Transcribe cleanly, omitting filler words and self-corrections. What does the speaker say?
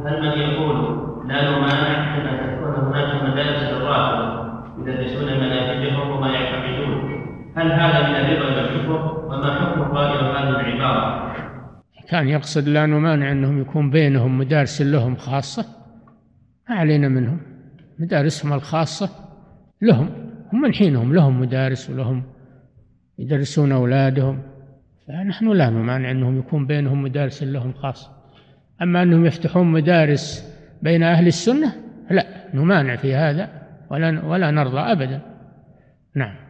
هل من يقول لا نمانع من أن تكون هناك مدارس للرافضة يدرسون مناهجهم وما يعتقدون، هل هذا من الرضا بالكفر؟ وما حكم قائل هذه العبارة؟ كان يقصد لا نمانع أنهم يكون بينهم مدارس لهم خاصة، ما علينا منهم، مدارسهم الخاصة لهم، هم من حينهم لهم مدارس ولهم يدرسون أولادهم، فنحن لا نمانع أنهم يكون بينهم مدارس لهم خاصة. أما أنهم يفتحون مدارس بين أهل السنة لا نمانع في هذا ولا نرضى أبدا. نعم.